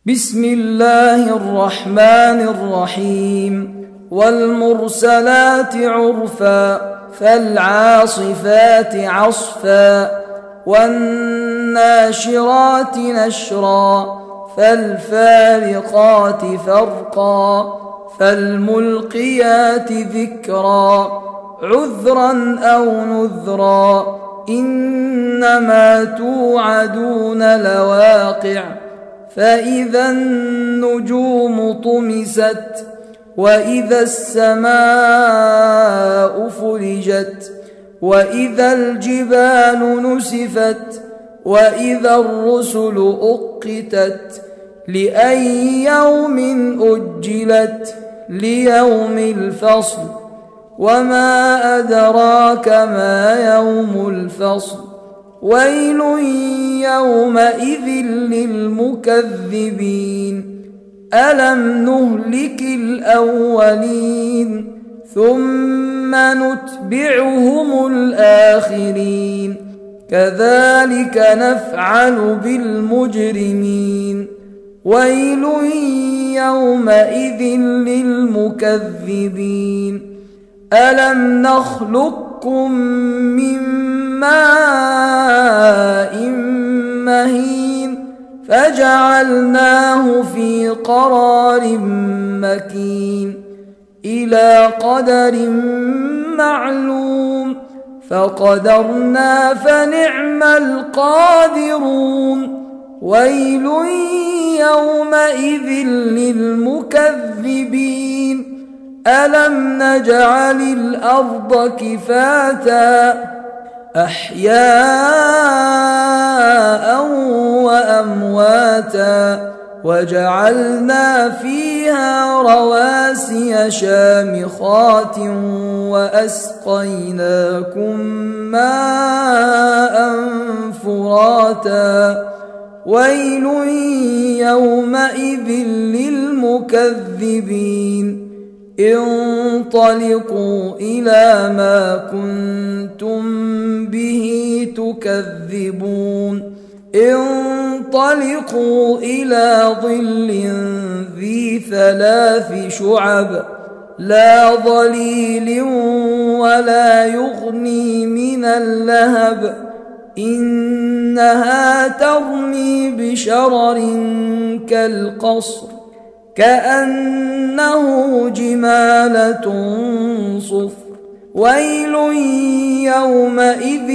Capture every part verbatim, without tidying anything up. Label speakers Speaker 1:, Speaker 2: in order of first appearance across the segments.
Speaker 1: بسم الله الرحمن الرحيم والمرسلات عرفا فالعاصفات عصفا والناشرات نشرا فالفارقات فرقا فالملقيات ذكرا عذرا أو نذرا إنما توعدون لواقع فإذا النجوم طمست وإذا السماء فرجت وإذا الجبال نسفت وإذا الرسل أقتت لأي يوم أجلت ليوم الفصل وما أدراك ما يوم الفصل ويل يومئذ للمكذبين ألم نهلك الأولين ثم نتبعهم الآخرين كذلك نفعل بالمجرمين ويل يومئذ للمكذبين ألم نخلقكم من ماء مهين فجعلناه في قرار مكين إلى قدر معلوم فقدرنا فنعم القادرون ويل يومئذ للمكذبين ألم نجعل الأرض كفاتا أحياء وأمواتا وجعلنا فيها رواسي شامخات وأسقيناكم ماء فراتا ويل يومئذ للمكذبين انطلقوا إلى ما كنتم به تكذبون انطلقوا إلى ظل ذي ثلاث شعب لا ظليل ولا يغني من اللهب إنها ترمي بشرر كالقصر كأنه جمالة صفر ويل يومئذ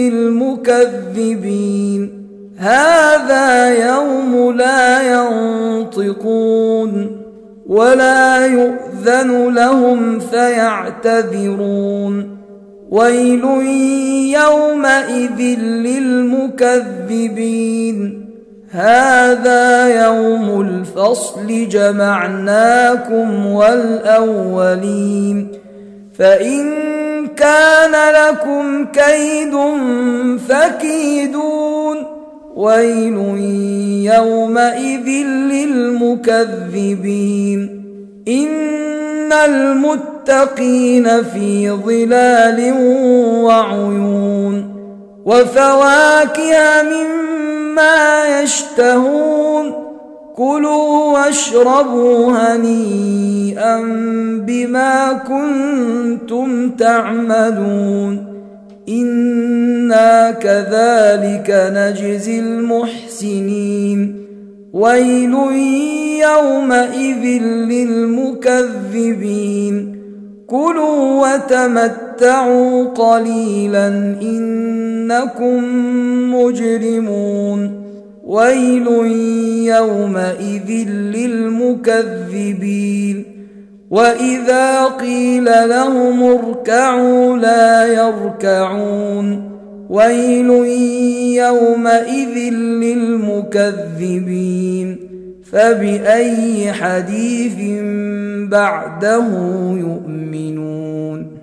Speaker 1: للمكذبين هذا يوم لا ينطقون ولا يؤذن لهم فيعتذرون ويل يومئذ للمكذبين هذا يوم الفصل جمعناكم والأولين فإن كان لكم كيد فكيدون ويل يومئذ للمكذبين إن المتقين في ظلال وعيون وفواكه مما يشتهون كلوا واشربوا هنيئا بما كنتم تعملون إنا كذلك نجزي المحسنين ويل يومئذ للمكذبين كلوا وتمتعوا قليلا إنكم مجرمون ويل يومئذ للمكذبين وإذا قيل لهم اركعوا لا يركعون ويل يومئذ للمكذبين فبأي حديث بعده يؤمنون